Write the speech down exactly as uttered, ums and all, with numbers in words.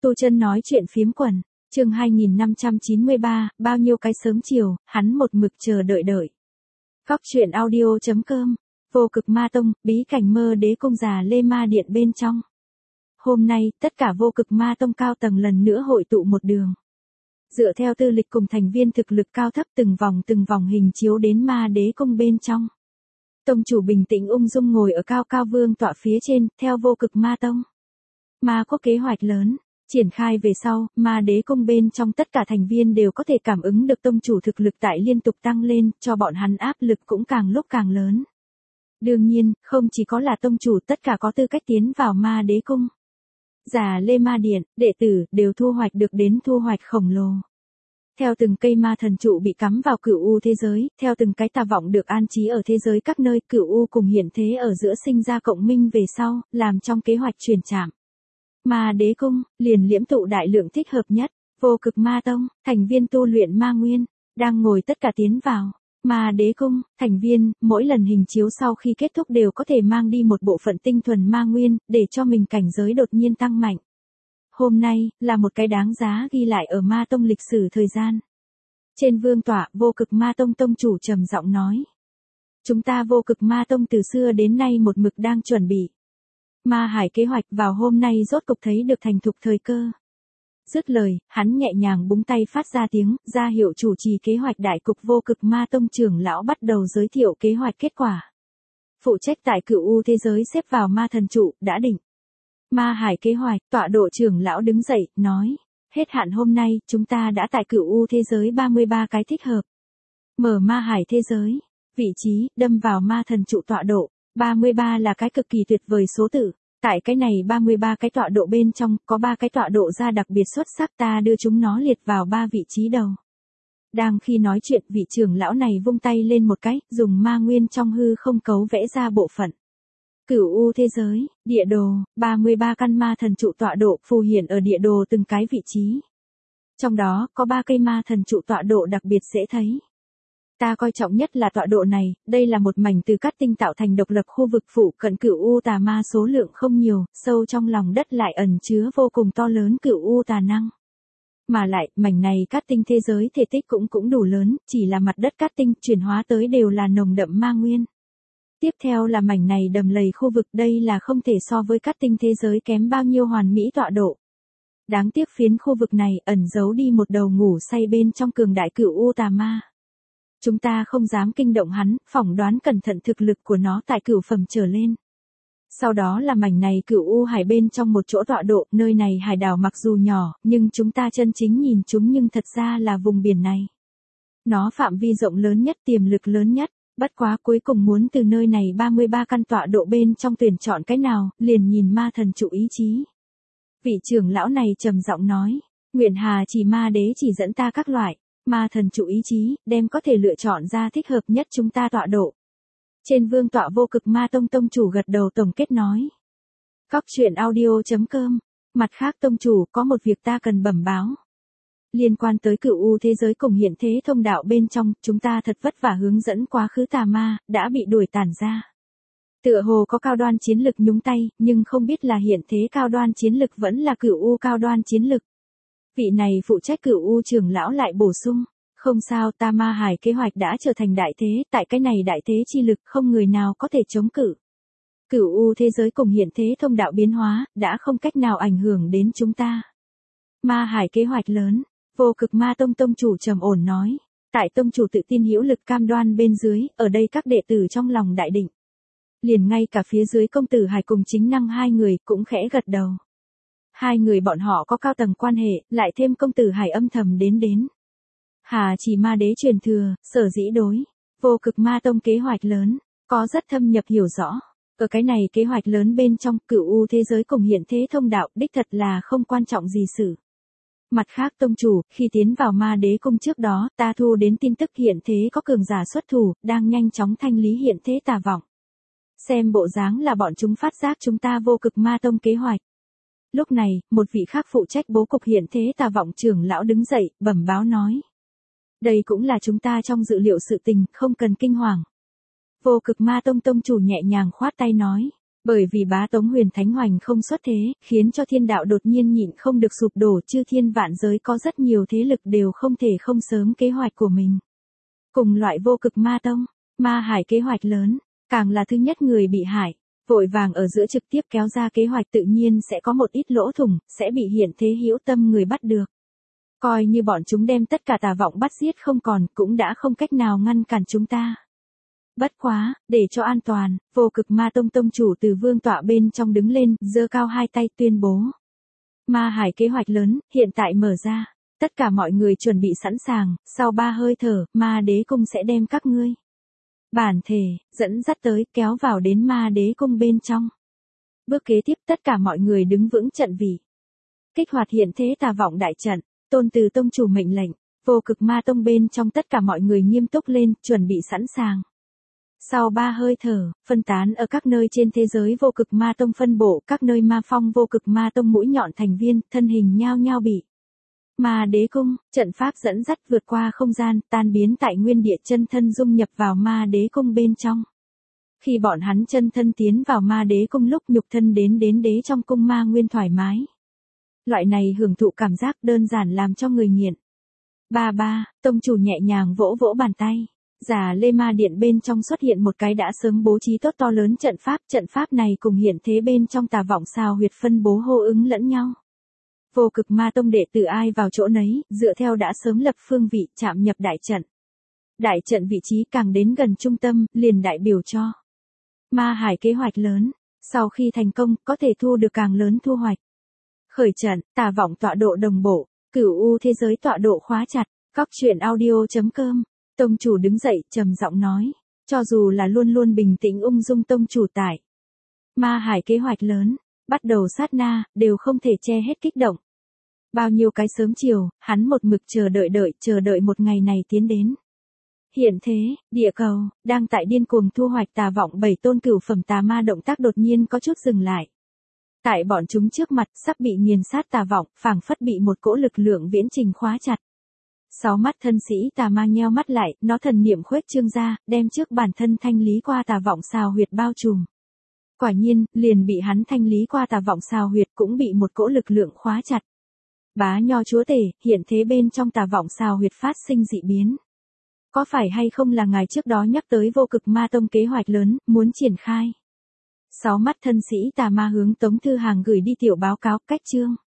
Tu Chân nói chuyện phiếm quần, chương hai nghìn năm trăm chín mươi ba, bao nhiêu cái sớm chiều, hắn một mực chờ đợi đợi. Góc truyện audio chấm com, Vô Cực Ma Tông, bí cảnh Mơ Đế cung già Lê Ma Điện bên trong. Hôm nay, tất cả Vô Cực Ma Tông cao tầng lần nữa hội tụ một đường. Dựa theo tư lịch cùng thành viên thực lực cao thấp từng vòng từng vòng hình chiếu đến Ma Đế cung bên trong. Tông chủ bình tĩnh ung dung ngồi ở cao cao vương tọa phía trên, theo Vô Cực Ma Tông. Ma quốc kế hoạch lớn, triển khai về sau, Ma Đế cung bên trong tất cả thành viên đều có thể cảm ứng được tông chủ thực lực tại liên tục tăng lên, cho bọn hắn áp lực cũng càng lúc càng lớn. Đương nhiên, không chỉ có là tông chủ, tất cả có tư cách tiến vào Ma Đế cung. Già Lê Ma Điện, đệ tử, đều thu hoạch được đến thu hoạch khổng lồ. Theo từng cây ma thần trụ bị cắm vào cửu u thế giới, theo từng cái tà vọng được an trí ở thế giới các nơi, cửu u cùng hiện thế ở giữa sinh ra cộng minh về sau, làm trong kế hoạch truyền trạm. Ma Đế cung, liền liễm tụ đại lượng thích hợp nhất, Vô Cực Ma Tông, thành viên tu luyện ma nguyên, đang ngồi tất cả tiến vào. Ma Đế cung, thành viên, mỗi lần hình chiếu sau khi kết thúc đều có thể mang đi một bộ phận tinh thuần ma nguyên, để cho mình cảnh giới đột nhiên tăng mạnh. Hôm nay, là một cái đáng giá ghi lại ở Ma Tông lịch sử thời gian. Trên vương tọa, Vô Cực Ma Tông tông chủ trầm giọng nói. Chúng ta Vô Cực Ma Tông từ xưa đến nay một mực đang chuẩn bị. Ma Hải kế hoạch vào hôm nay rốt cục thấy được thành thục thời cơ. Dứt lời, hắn nhẹ nhàng búng tay phát ra tiếng, ra hiệu chủ trì kế hoạch đại cục Vô Cực Ma Tông trưởng lão bắt đầu giới thiệu kế hoạch kết quả. Phụ trách tại cửu u thế giới xếp vào ma thần trụ, đã định. Ma Hải kế hoạch, tọa độ trưởng lão đứng dậy, nói. Hết hạn hôm nay, chúng ta đã tại cửu u thế giới ba mươi ba cái thích hợp. Mở Ma Hải thế giới, vị trí, đâm vào ma thần trụ tọa độ, ba mươi ba là cái cực kỳ tuyệt vời số tự. Tại cái này ba mươi ba cái tọa độ bên trong, có ba cái tọa độ ra đặc biệt xuất sắc, ta đưa chúng nó liệt vào ba vị trí đầu. Đang khi nói chuyện, vị trưởng lão này vung tay lên một cái, dùng ma nguyên trong hư không cấu vẽ ra bộ phận. Cửu u thế giới, địa đồ, ba mươi ba căn ma thần trụ tọa độ phù hiện ở địa đồ từng cái vị trí. Trong đó, có ba cây ma thần trụ tọa độ đặc biệt dễ thấy. Ta coi trọng nhất là tọa độ này, đây là một mảnh từ cát tinh tạo thành độc lập khu vực phụ cận cửu u tà ma số lượng không nhiều, sâu trong lòng đất lại ẩn chứa vô cùng to lớn cửu u tà năng. Mà lại, mảnh này cát tinh thế giới thể tích cũng cũng đủ lớn, chỉ là mặt đất cát tinh chuyển hóa tới đều là nồng đậm ma nguyên. Tiếp theo là mảnh này đầm lầy khu vực, đây là không thể so với cát tinh thế giới kém bao nhiêu hoàn mỹ tọa độ. Đáng tiếc phiến khu vực này ẩn giấu đi một đầu ngủ say bên trong cường đại cửu u tà ma. Chúng ta không dám kinh động hắn, phỏng đoán cẩn thận thực lực của nó tại cửu phẩm trở lên. Sau đó là mảnh này cửu u hải bên trong một chỗ tọa độ, nơi này hải đảo mặc dù nhỏ, nhưng chúng ta chân chính nhìn chúng nhưng thật ra là vùng biển này. Nó phạm vi rộng lớn nhất, tiềm lực lớn nhất, bất quá cuối cùng muốn từ nơi này ba mươi ba căn tọa độ bên trong tuyển chọn cái nào, liền nhìn ma thần trụ ý chí. Vị trưởng lão này trầm giọng nói, nguyện hà chỉ ma đế chỉ dẫn ta các loại. Ma thần trụ ý chí, đem có thể lựa chọn ra thích hợp nhất chúng ta tọa độ. Trên vương tọa Vô Cực Ma Tông tông chủ gật đầu tổng kết nói. Góc truyện audio chấm com, mặt khác tông chủ có một việc ta cần bẩm báo. Liên quan tới cửu u thế giới cùng hiện thế thông đạo bên trong, chúng ta thật vất vả hướng dẫn quá khứ tà ma, đã bị đuổi tản ra. Tựa hồ có cao đoan chiến lực nhúng tay, nhưng không biết là hiện thế cao đoan chiến lực vẫn là cửu u cao đoan chiến lực. Vị này phụ trách cửu u trưởng lão lại bổ sung, không sao, ta Ma Hải kế hoạch đã trở thành đại thế, tại cái này đại thế chi lực không người nào có thể chống cự. Cửu u thế giới cùng hiện thế thông đạo biến hóa, đã không cách nào ảnh hưởng đến chúng ta. Ma Hải kế hoạch lớn, Vô Cực Ma Tông tông chủ trầm ổn nói, tại tông chủ tự tin hữu lực cam đoan bên dưới, ở đây các đệ tử trong lòng đại định. Liền ngay cả phía dưới công tử Hải cùng chính năng hai người cũng khẽ gật đầu. Hai người bọn họ có cao tầng quan hệ, lại thêm công tử Hải âm thầm đến đến. Hà chỉ ma đế truyền thừa, sở dĩ đối. Vô Cực Ma Tông kế hoạch lớn, có rất thâm nhập hiểu rõ. Ở cái này kế hoạch lớn bên trong, cửu u thế giới cùng hiện thế thông đạo, đích thật là không quan trọng gì sự. Mặt khác tông chủ, khi tiến vào Ma Đế cung trước đó, ta thu đến tin tức hiện thế có cường giả xuất thủ, đang nhanh chóng thanh lý hiện thế tà vọng. Xem bộ dáng là bọn chúng phát giác chúng ta Vô Cực Ma Tông kế hoạch. Lúc này, một vị khác phụ trách bố cục hiện thế tà vọng trưởng lão đứng dậy, bẩm báo nói. Đây cũng là chúng ta trong dự liệu sự tình, không cần kinh hoàng. Vô Cực Ma Tông tông chủ nhẹ nhàng khoát tay nói. Bởi vì bá Tống Huyền Thánh Hoành không xuất thế, khiến cho thiên đạo đột nhiên nhịn không được sụp đổ, chư thiên vạn giới có rất nhiều thế lực đều không thể không sớm kế hoạch của mình. Cùng loại Vô Cực Ma Tông, Ma Hải kế hoạch lớn, càng là thứ nhất người bị hại, vội vàng ở giữa trực tiếp kéo ra kế hoạch tự nhiên sẽ có một ít lỗ thủng, sẽ bị hiện thế hữu tâm người bắt được. Coi như bọn chúng đem tất cả tà vọng bắt giết không còn, cũng đã không cách nào ngăn cản chúng ta. Bất quá, để cho an toàn, Vô Cực Ma Tông tông chủ từ vương tọa bên trong đứng lên, giơ cao hai tay tuyên bố. Ma Hải kế hoạch lớn, hiện tại mở ra. Tất cả mọi người chuẩn bị sẵn sàng, sau ba hơi thở, Ma Đế Cung sẽ đem các ngươi bản thể, dẫn dắt tới, kéo vào đến Ma Đế Cung bên trong. Bước kế tiếp tất cả mọi người đứng vững trận vị. Kích hoạt hiện thế tà vọng đại trận, tôn từ tông chủ mệnh lệnh, Vô Cực Ma Tông bên trong tất cả mọi người nghiêm túc lên, chuẩn bị sẵn sàng. Sau ba hơi thở, phân tán ở các nơi trên thế giới Vô Cực Ma Tông phân bộ, các nơi ma phong Vô Cực Ma Tông mũi nhọn thành viên, thân hình nhao nhao bị Ma Đế Cung, trận pháp dẫn dắt vượt qua không gian, tan biến tại nguyên địa, chân thân dung nhập vào Ma Đế Cung bên trong. Khi bọn hắn chân thân tiến vào Ma Đế Cung lúc nhục thân đến đến đế trong cung ma nguyên thoải mái. Loại này hưởng thụ cảm giác đơn giản làm cho người nghiện. Ba ba, tông chủ nhẹ nhàng vỗ vỗ bàn tay. Già Lê Ma Điện bên trong xuất hiện một cái đã sớm bố trí tốt to lớn trận pháp, trận pháp này cùng hiện thế bên trong tà vọng sao huyệt phân bố hô ứng lẫn nhau. Vô Cực Ma Tông đệ tử ai vào chỗ nấy, dựa theo đã sớm lập phương vị, chạm nhập đại trận. Đại trận vị trí càng đến gần trung tâm, liền đại biểu cho Ma Hải kế hoạch lớn, sau khi thành công, có thể thu được càng lớn thu hoạch. Khởi trận, tà vọng tọa độ đồng bộ, cửu u thế giới tọa độ khóa chặt, góc truyện audio chấm com. Tông chủ đứng dậy, trầm giọng nói, cho dù là luôn luôn bình tĩnh ung dung tông chủ tại Ma Hải kế hoạch lớn, bắt đầu sát na, đều không thể che hết kích động. Bao nhiêu cái sớm chiều, hắn một mực chờ đợi đợi, chờ đợi một ngày này tiến đến. Hiện thế, địa cầu, đang tại điên cuồng thu hoạch tà vọng bảy tôn cửu phẩm tà ma động tác đột nhiên có chút dừng lại. Tại bọn chúng trước mặt, sắp bị nghiền sát tà vọng, phảng phất bị một cỗ lực lượng viễn trình khóa chặt. Sáu mắt thân sĩ tà ma nheo mắt lại, nó thần niệm khuếch trương ra, đem trước bản thân thanh lý qua tà vọng xào huyệt bao trùm. Quả nhiên, liền bị hắn thanh lý qua tà vọng xào huyệt cũng bị một cỗ lực lượng khóa chặt. Bá nho chúa tể, hiện thế bên trong tà vọng xào huyệt phát sinh dị biến. Có phải hay không là ngài trước đó nhắc tới Vô Cực Ma Tông kế hoạch lớn, muốn triển khai? Sáu mắt thân sĩ tà ma hướng Tống Thư Hàng gửi đi tiểu báo cáo, cách chương.